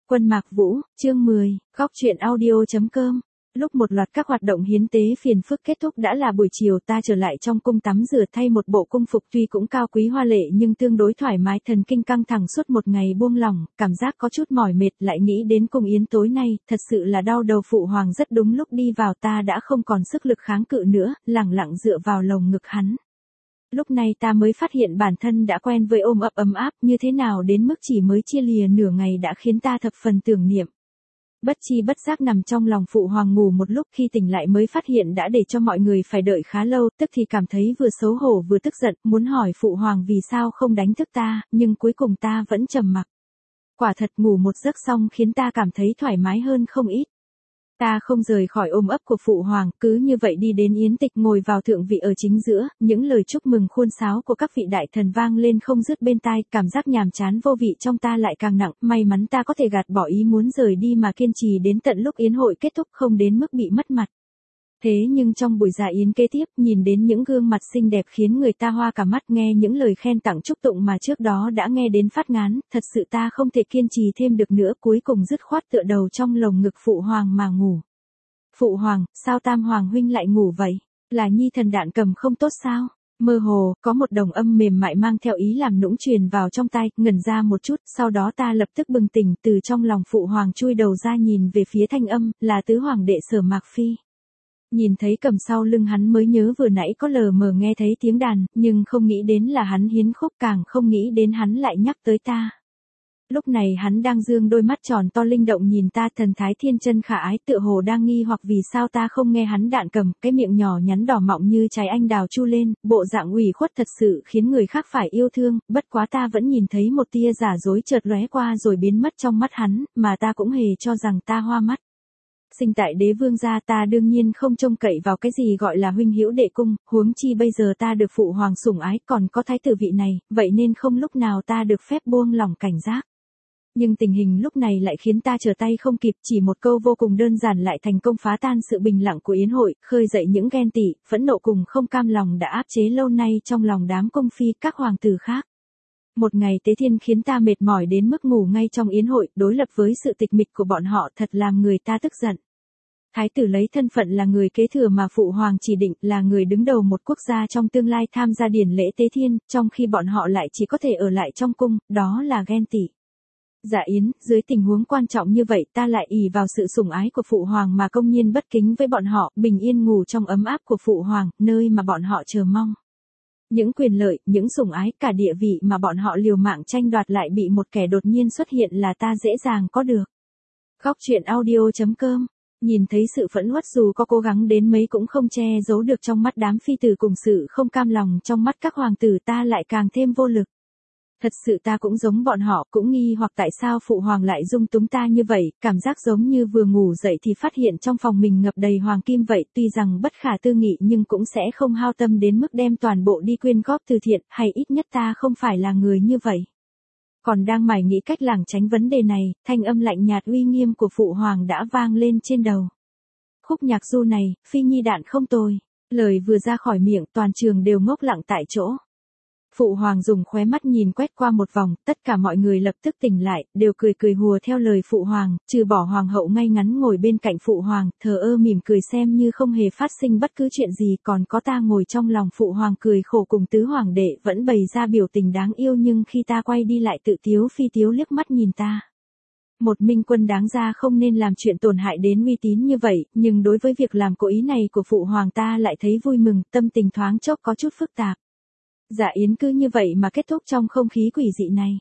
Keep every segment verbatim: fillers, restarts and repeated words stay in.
Quân Mạc Vũ, chương mười, góc truyện audio.com. Lúc một loạt các hoạt động hiến tế phiền phức kết thúc đã là buổi chiều, ta trở lại trong cung tắm rửa thay một bộ cung phục tuy cũng cao quý hoa lệ nhưng tương đối thoải mái, thần kinh căng thẳng suốt một ngày buông lỏng, cảm giác có chút mỏi mệt, lại nghĩ đến cung yến tối nay, thật sự là đau đầu. Phụ hoàng rất đúng lúc đi vào, ta đã không còn sức lực kháng cự nữa, lẳng lặng dựa vào lồng ngực hắn. Lúc này ta mới phát hiện bản thân đã quen với ôm ấp ấm áp như thế nào, đến mức chỉ mới chia lìa nửa ngày đã khiến ta thập phần tưởng niệm. Bất chi bất giác nằm trong lòng phụ hoàng ngủ một lúc, khi tỉnh lại mới phát hiện đã để cho mọi người phải đợi khá lâu, tức thì cảm thấy vừa xấu hổ vừa tức giận, muốn hỏi phụ hoàng vì sao không đánh thức ta, nhưng cuối cùng ta vẫn trầm mặc. Quả thật ngủ một giấc xong khiến ta cảm thấy thoải mái hơn không ít. Ta không rời khỏi ôm ấp của phụ hoàng, cứ như vậy đi đến yến tịch, ngồi vào thượng vị ở chính giữa, những lời chúc mừng khuôn sáo của các vị đại thần vang lên không dứt bên tai, cảm giác nhàm chán vô vị trong ta lại càng nặng, may mắn ta có thể gạt bỏ ý muốn rời đi mà kiên trì đến tận lúc yến hội kết thúc, không đến mức bị mất mặt. Thế nhưng trong buổi dạ yến kế tiếp, nhìn đến những gương mặt xinh đẹp khiến người ta hoa cả mắt, nghe những lời khen tặng chúc tụng mà trước đó đã nghe đến phát ngán, thật sự ta không thể kiên trì thêm được nữa, cuối cùng dứt khoát tựa đầu trong lồng ngực phụ hoàng mà ngủ. Phụ hoàng, sao Tam Hoàng huynh lại ngủ vậy? Là nhi thần đạn cầm không tốt sao? Mơ hồ, có một đồng âm mềm mại mang theo ý làm nũng truyền vào trong tai, ngẩn ra một chút, sau đó ta lập tức bừng tỉnh, từ trong lòng phụ hoàng chui đầu ra nhìn về phía thanh âm, là tứ hoàng đệ Sở Mạc Phi. Nhìn thấy cầm sau lưng hắn mới nhớ vừa nãy có lờ mờ nghe thấy tiếng đàn, nhưng không nghĩ đến là hắn hiến khúc, càng không nghĩ đến hắn lại nhắc tới ta. Lúc này hắn đang dương đôi mắt tròn to linh động nhìn ta, thần thái thiên chân khả ái, tựa hồ đang nghi hoặc vì sao ta không nghe hắn đạn cầm, cái miệng nhỏ nhắn đỏ mọng như trái anh đào chu lên, bộ dạng ủy khuất thật sự khiến người khác phải yêu thương, bất quá ta vẫn nhìn thấy một tia giả dối chợt lóe qua rồi biến mất trong mắt hắn, mà ta cũng hề cho rằng ta hoa mắt. Sinh tại đế vương gia, ta đương nhiên không trông cậy vào cái gì gọi là huynh hữu đệ cung, huống chi bây giờ ta được phụ hoàng sủng ái, còn có thái tử vị này, vậy nên không lúc nào ta được phép buông lỏng cảnh giác. Nhưng tình hình lúc này lại khiến ta trở tay không kịp, chỉ một câu vô cùng đơn giản lại thành công phá tan sự bình lặng của yến hội, khơi dậy những ghen tị, phẫn nộ cùng không cam lòng đã áp chế lâu nay trong lòng đám cung phi, các hoàng tử khác. Một ngày tế thiên khiến ta mệt mỏi đến mức ngủ ngay trong yến hội, đối lập với sự tịch mịch của bọn họ thật làm người ta tức giận. Thái tử lấy thân phận là người kế thừa mà phụ hoàng chỉ định, là người đứng đầu một quốc gia trong tương lai tham gia điển lễ tế thiên, trong khi bọn họ lại chỉ có thể ở lại trong cung, đó là ghen tị. Dạ yến, dưới tình huống quan trọng như vậy ta lại ỷ vào sự sủng ái của phụ hoàng mà công nhiên bất kính với bọn họ, bình yên ngủ trong ấm áp của phụ hoàng, nơi mà bọn họ chờ mong. Những quyền lợi, những sủng ái, cả địa vị mà bọn họ liều mạng tranh đoạt lại bị một kẻ đột nhiên xuất hiện là ta dễ dàng có được. Góc truyện audio.com. Nhìn thấy sự phẫn uất dù có cố gắng đến mấy cũng không che giấu được trong mắt đám phi tử cùng sự không cam lòng trong mắt các hoàng tử, ta lại càng thêm vô lực. Thật sự ta cũng giống bọn họ, cũng nghi hoặc tại sao phụ hoàng lại dung túng ta như vậy, cảm giác giống như vừa ngủ dậy thì phát hiện trong phòng mình ngập đầy hoàng kim vậy, tuy rằng bất khả tư nghị nhưng cũng sẽ không hao tâm đến mức đem toàn bộ đi quyên góp từ thiện, hay ít nhất ta không phải là người như vậy. Còn đang mải nghĩ cách lảng tránh vấn đề này, thanh âm lạnh nhạt uy nghiêm của phụ hoàng đã vang lên trên đầu. Khúc nhạc du này, Phi Nhi đạn không tồi. Lời vừa ra khỏi miệng, toàn trường đều ngốc lặng tại chỗ. Phụ hoàng dùng khóe mắt nhìn quét qua một vòng, tất cả mọi người lập tức tỉnh lại, đều cười cười hùa theo lời phụ hoàng, trừ bỏ hoàng hậu ngay ngắn ngồi bên cạnh phụ hoàng, thờ ơ mỉm cười xem như không hề phát sinh bất cứ chuyện gì, còn có ta ngồi trong lòng phụ hoàng cười khổ cùng tứ hoàng đệ vẫn bày ra biểu tình đáng yêu, nhưng khi ta quay đi lại tự tiếu phi tiếu liếc mắt nhìn ta. Một minh quân đáng ra không nên làm chuyện tổn hại đến uy tín như vậy, nhưng đối với việc làm cố ý này của phụ hoàng ta lại thấy vui mừng, tâm tình thoáng chốc có chút phức tạp. Dạ yến cứ như vậy mà kết thúc trong không khí quỷ dị này.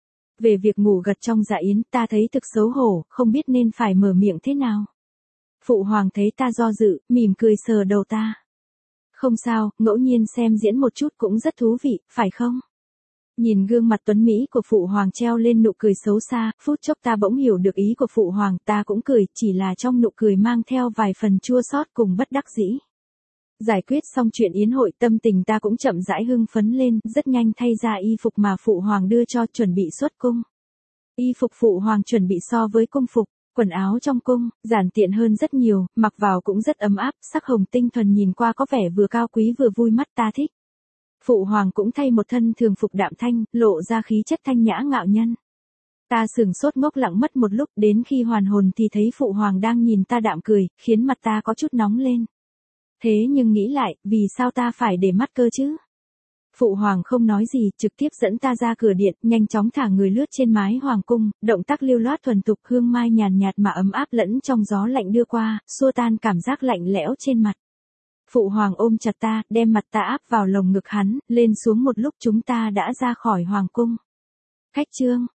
Về việc ngủ gật trong dạ yến, ta thấy thực xấu hổ, không biết nên phải mở miệng thế nào. Phụ hoàng thấy ta do dự, mỉm cười sờ đầu ta. Không sao, ngẫu nhiên xem diễn một chút cũng rất thú vị, phải không? Nhìn gương mặt tuấn Mỹ của phụ hoàng treo lên nụ cười xấu xa, phút chốc ta bỗng hiểu được ý của phụ hoàng, ta cũng cười, chỉ là trong nụ cười mang theo vài phần chua xót cùng bất đắc dĩ. Giải quyết xong chuyện yến hội, tâm tình ta cũng chậm rãi hưng phấn lên, rất nhanh thay ra y phục mà phụ hoàng đưa cho, chuẩn bị xuất cung. Y phục phụ hoàng chuẩn bị so với cung phục, quần áo trong cung, giản tiện hơn rất nhiều, mặc vào cũng rất ấm áp, sắc hồng tinh thuần nhìn qua có vẻ vừa cao quý vừa vui mắt, ta thích. Phụ hoàng cũng thay một thân thường phục đạm thanh, lộ ra khí chất thanh nhã ngạo nhân. Ta sừng sốt ngốc lặng mất một lúc, đến khi hoàn hồn thì thấy phụ hoàng đang nhìn ta đạm cười, khiến mặt ta có chút nóng lên. Thế nhưng nghĩ lại, vì sao ta phải để mắt cơ chứ? Phụ hoàng không nói gì, trực tiếp dẫn ta ra cửa điện, nhanh chóng thả người lướt trên mái hoàng cung, động tác lưu loát thuần thục, hương mai nhàn nhạt mà ấm áp lẫn trong gió lạnh đưa qua, xua tan cảm giác lạnh lẽo trên mặt. Phụ hoàng ôm chặt ta, đem mặt ta áp vào lồng ngực hắn, lên xuống một lúc chúng ta đã ra khỏi hoàng cung. Khách chương